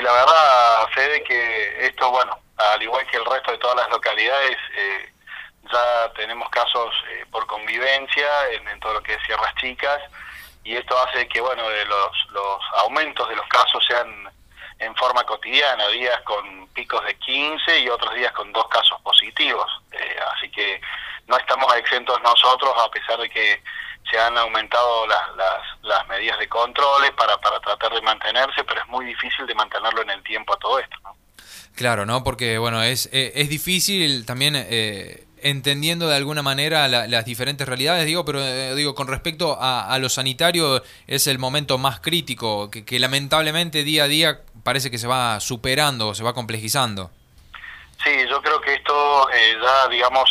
la verdad, Fede, que esto, bueno, al igual que el resto de todas las localidades, ya tenemos casos por convivencia en todo lo que es Sierras Chicas, y esto hace que, bueno, los aumentos de los casos sean en forma cotidiana, días con picos de 15 y otros días con 2 casos positivos. Así que no estamos exentos nosotros, a pesar de que se han aumentado las medidas de controles para tratar de mantenerse, pero es muy difícil de mantenerlo en el tiempo a todo esto, ¿no? Claro, ¿no? Porque, bueno, es difícil también entendiendo de alguna manera las diferentes realidades, digo, pero digo, con respecto a lo sanitario es el momento más crítico, que lamentablemente día a día parece que se va superando, se va complejizando. Sí, yo creo que esto ya, digamos,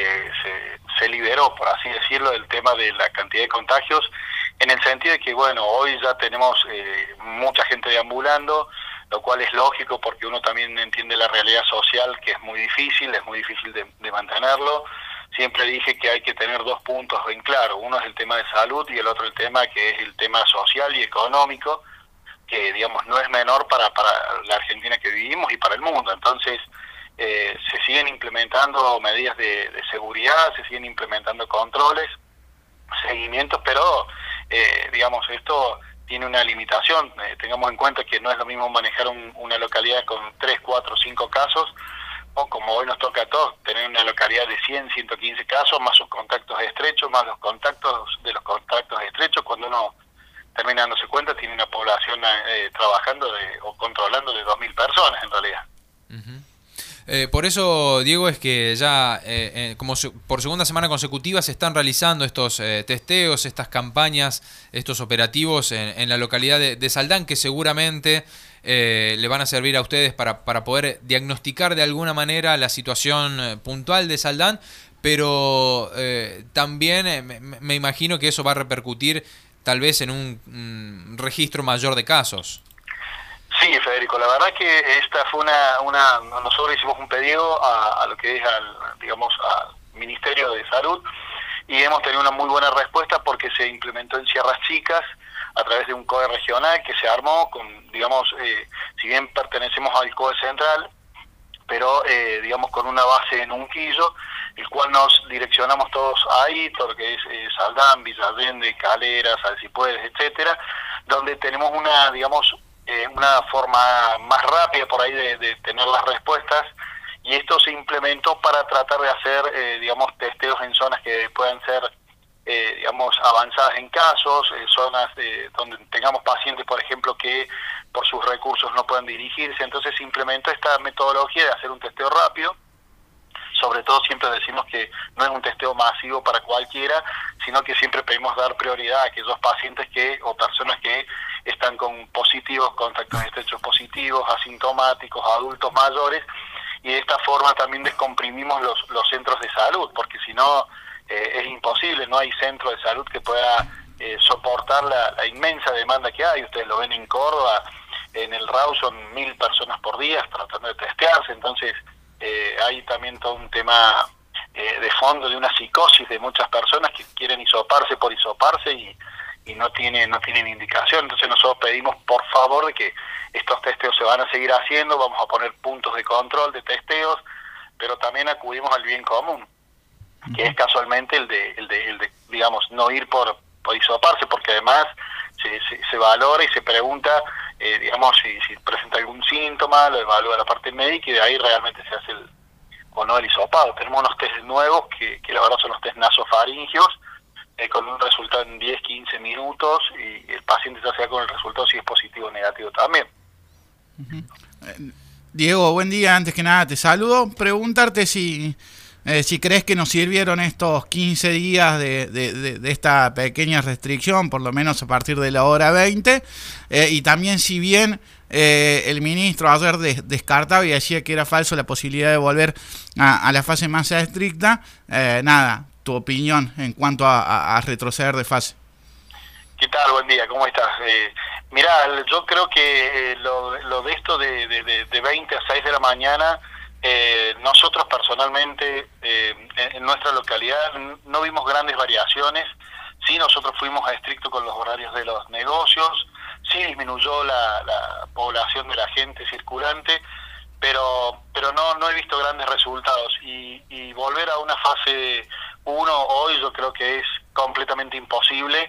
se liberó, por así decirlo, del tema de la cantidad de contagios, en el sentido de que, bueno, hoy ya tenemos mucha gente deambulando, lo cual es lógico porque uno también entiende la realidad social, que es muy difícil de mantenerlo. Siempre dije que hay que tener 2 puntos en claro, uno es el tema de salud y el otro el tema que es el tema social y económico, que digamos no es menor para la Argentina que vivimos y para el mundo. Entonces se siguen implementando medidas de seguridad, se siguen implementando controles, seguimientos, pero digamos esto tiene una limitación. Tengamos en cuenta que no es lo mismo manejar una localidad con 3, 4, 5 casos, o como hoy nos toca a todos, tener una localidad de 100, 115 casos, más sus contactos estrechos, más los contactos de los contactos estrechos. Cuando uno termina dándose cuenta, tiene una población trabajando o controlando de 2.000 personas en realidad. Por eso, Diego, es que ya como por segunda semana consecutiva se están realizando estos testeos, estas campañas, estos operativos en la localidad de Saldán, que seguramente le van a servir a ustedes para poder diagnosticar de alguna manera la situación puntual de Saldán, pero también me imagino que eso va a repercutir tal vez en un registro mayor de casos. Sí, Federico, la verdad que esta fue nosotros hicimos un pedido a lo que es digamos, al Ministerio de Salud, y hemos tenido una muy buena respuesta porque se implementó en Sierras Chicas a través de un COE regional que se armó con, digamos, si bien pertenecemos al COE central, pero digamos con una base en Unquillo, el cual nos direccionamos todos ahí, todo lo que es Saldán, Villa Allende, Calera, Salsipuedes, etcétera, donde tenemos una forma más rápida por ahí de tener las respuestas, y esto se implementó para tratar de hacer, digamos, testeos en zonas que puedan ser, digamos, avanzadas en casos, zonas donde tengamos pacientes, por ejemplo, que por sus recursos no puedan dirigirse. Entonces se implementó esta metodología de hacer un testeo rápido. Sobre todo siempre decimos que no es un testeo masivo para cualquiera, sino que siempre pedimos dar prioridad a aquellos pacientes o personas que están con positivos, contactos estrechos positivos, asintomáticos, adultos mayores, y de esta forma también descomprimimos los centros de salud, porque si no es imposible, no hay centro de salud que pueda soportar la inmensa demanda que hay. Ustedes lo ven en Córdoba, en el RAU son 1.000 personas por día tratando de testearse. Entonces hay también todo un tema de fondo, de una psicosis de muchas personas que quieren hisoparse por hisoparse y no tienen indicación. Entonces nosotros pedimos por favor de que estos testeos se van a seguir haciendo, vamos a poner puntos de control de testeos, pero también acudimos al bien común, que es casualmente el de digamos, no ir por hisoparse, porque además se valora y se pregunta, digamos, si presenta algún síntoma, lo evalúa la parte médica y de ahí realmente se hace o no el hisopado. Tenemos unos test nuevos que la verdad son los test nasofaringios, con un resultado en 10, 15 minutos, y el paciente ya se da con el resultado si es positivo o negativo también. Diego, buen día. Antes que nada te saludo. Preguntarte si crees que nos sirvieron estos 15 días de esta pequeña restricción, por lo menos a partir de la hora 20, y también si bien el ministro ayer descartaba y decía que era falso la posibilidad de volver a la fase más estricta, nada, tu opinión en cuanto a retroceder de fase. ¿Qué tal? Buen día, ¿cómo estás? Mirá, yo creo que lo de esto de 20 a 6 de la mañana, nosotros personalmente en nuestra localidad no vimos grandes variaciones. Sí, nosotros fuimos a estricto con los horarios de los negocios, sí disminuyó la población de la gente circulante, pero no he visto grandes resultados, y volver a una fase 1 hoy yo creo que es completamente imposible,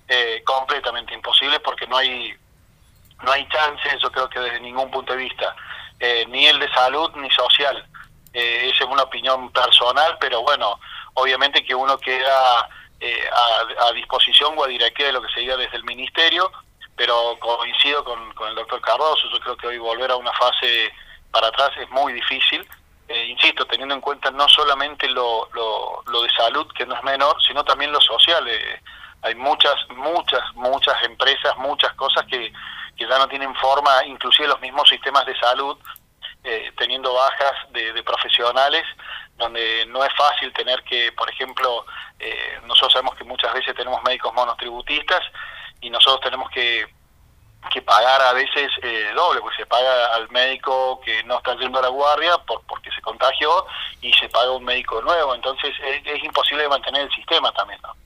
porque no hay chances, yo creo que desde ningún punto de vista, ni el de salud ni social. Esa es una opinión personal, pero bueno, obviamente que uno queda a disposición o a directiva de lo que se diga desde el ministerio, pero coincido con el doctor Cardoso. Yo creo que hoy volver a una fase para atrás es muy difícil, insisto, teniendo en cuenta no solamente lo de salud, que no es menor, sino también lo social. Hay muchas empresas, muchas cosas que ya no tienen forma, inclusive los mismos sistemas de salud, teniendo bajas de profesionales, donde no es fácil tener que, por ejemplo, nosotros sabemos que muchas veces tenemos médicos monotributistas y nosotros tenemos que pagar a veces doble, porque se paga al médico que no está yendo a la guardia porque se contagió, y se paga un médico nuevo. Entonces es imposible de mantener el sistema también, ¿no?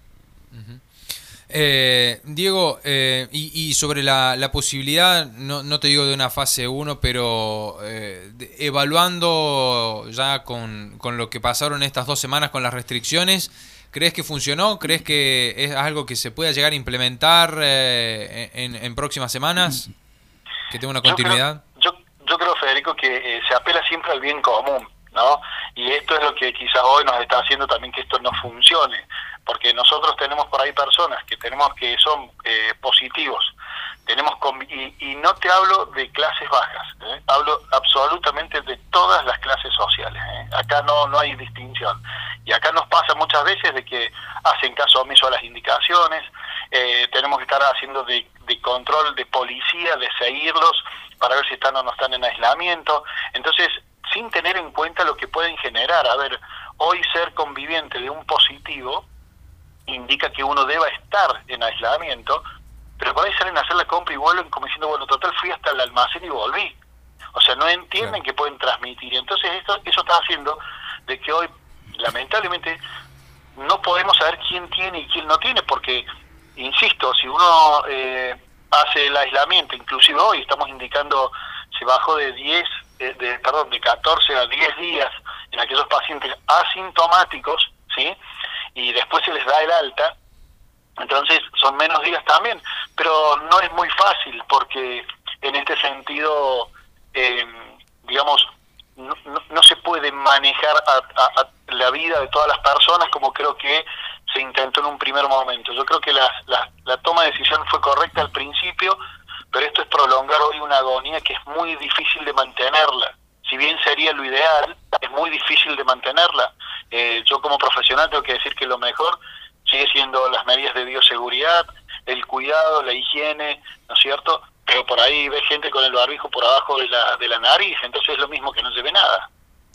Diego, y sobre la posibilidad, no te digo de una fase 1, pero evaluando ya con lo que pasaron estas 2 semanas con las restricciones, ¿crees que funcionó? ¿Crees que es algo que se pueda llegar a implementar en próximas semanas? ¿Que tenga una continuidad? Yo creo, Federico, que se apela siempre al bien común, ¿no? Y esto es lo que quizás hoy nos está haciendo también que esto no funcione, porque nosotros tenemos por ahí personas que son positivos, y no te hablo de clases bajas, hablo absolutamente de todas las clases sociales, acá no hay distinción, y acá nos pasa muchas veces de que hacen caso omiso a las indicaciones, tenemos que estar haciendo de control de policía, de seguirlos para ver si están o no están en aislamiento, entonces sin tener en cuenta lo que pueden generar. A ver, hoy ser conviviente de un positivo indica que uno deba estar en aislamiento, pero por ahí salen a hacer la compra y vuelven como diciendo, bueno, total, fui hasta el almacén y volví. O sea, no entienden que pueden transmitir. Entonces eso está haciendo de que hoy, lamentablemente, no podemos saber quién tiene y quién no tiene, porque, insisto, si uno hace el aislamiento, inclusive hoy estamos indicando, se bajó de 14 a 10 días en aquellos pacientes asintomáticos, ¿sí? Y después se les da el alta, entonces son menos días también, pero no es muy fácil, porque en este sentido, digamos, no se puede manejar a la vida de todas las personas como creo que se intentó en un primer momento. Yo creo que la toma de decisión fue correcta al principio, pero esto es prolongar hoy una agonía que es muy difícil de mantenerla. Si bien sería lo ideal, es muy difícil de mantenerla. Yo como profesional tengo que decir que lo mejor sigue siendo las medidas de bioseguridad, el cuidado, la higiene, ¿no es cierto? Pero por ahí ves gente con el barbijo por abajo de la nariz, entonces es lo mismo que no lleve nada.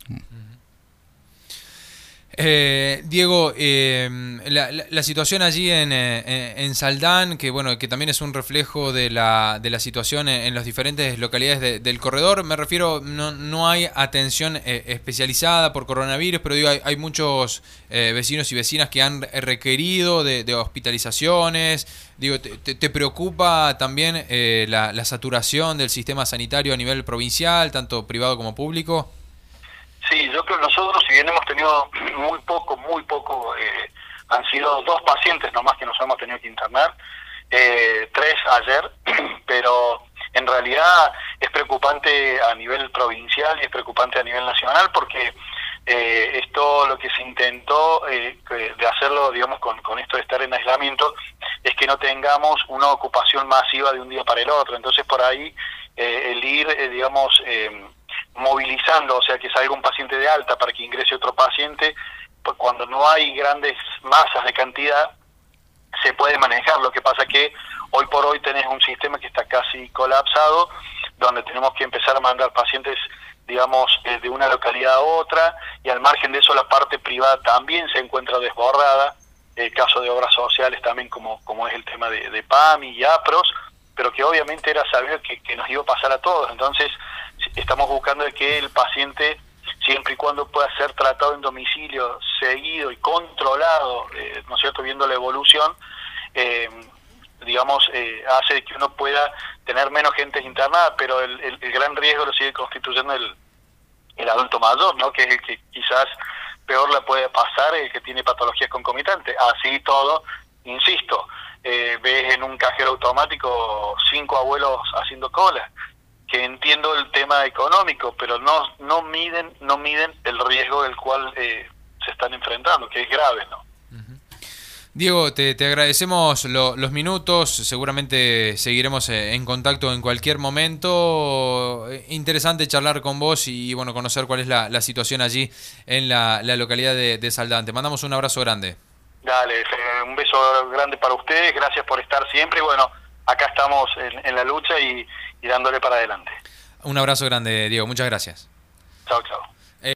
Diego, la situación allí en Saldán, que bueno, que también es un reflejo de la situación en las diferentes localidades del corredor, me refiero, no hay atención especializada por coronavirus, pero digo, hay muchos vecinos y vecinas que han requerido de hospitalizaciones. Digo, ¿te preocupa también la saturación del sistema sanitario a nivel provincial, tanto privado como público? Sí, yo creo que nosotros, si bien hemos tenido muy poco, han sido 2 pacientes nomás que nos hemos tenido que internar, 3 ayer, pero en realidad es preocupante a nivel provincial y es preocupante a nivel nacional, porque esto lo que se intentó de hacerlo, digamos, con esto de estar en aislamiento, es que no tengamos una ocupación masiva de un día para el otro. Entonces por ahí el ir, digamos, movilizando, o sea, que salga un paciente de alta para que ingrese otro paciente, pues cuando no hay grandes masas de cantidad, se puede manejar. Lo que pasa que hoy por hoy tenés un sistema que está casi colapsado, donde tenemos que empezar a mandar pacientes, digamos, de una localidad a otra, y al margen de eso la parte privada también se encuentra desbordada, el caso de obras sociales también, como es el tema de PAMI y APROS, pero que obviamente era saber que nos iba a pasar a todos. Entonces estamos buscando de que el paciente, siempre y cuando pueda ser tratado en domicilio, seguido y controlado, ¿no es cierto?, viendo la evolución, digamos, hace que uno pueda tener menos gente internada, pero el gran riesgo lo sigue constituyendo el adulto mayor, ¿no? Que es el que quizás peor le puede pasar, el que tiene patologías concomitantes. Así todo, insisto, ves en un cajero automático 5 abuelos haciendo cola, que entiendo el tema económico, pero no miden el riesgo del cual se están enfrentando, que es grave, ¿no? Diego, te agradecemos los minutos, seguramente seguiremos en contacto en cualquier momento. Interesante charlar con vos y bueno, conocer cuál es la situación allí en la localidad de Saldán. Te mandamos un abrazo grande. Dale, un beso grande para ustedes, gracias por estar siempre y bueno, acá estamos en la lucha y dándole para adelante. Un abrazo grande, Diego, muchas gracias. Chao, chao.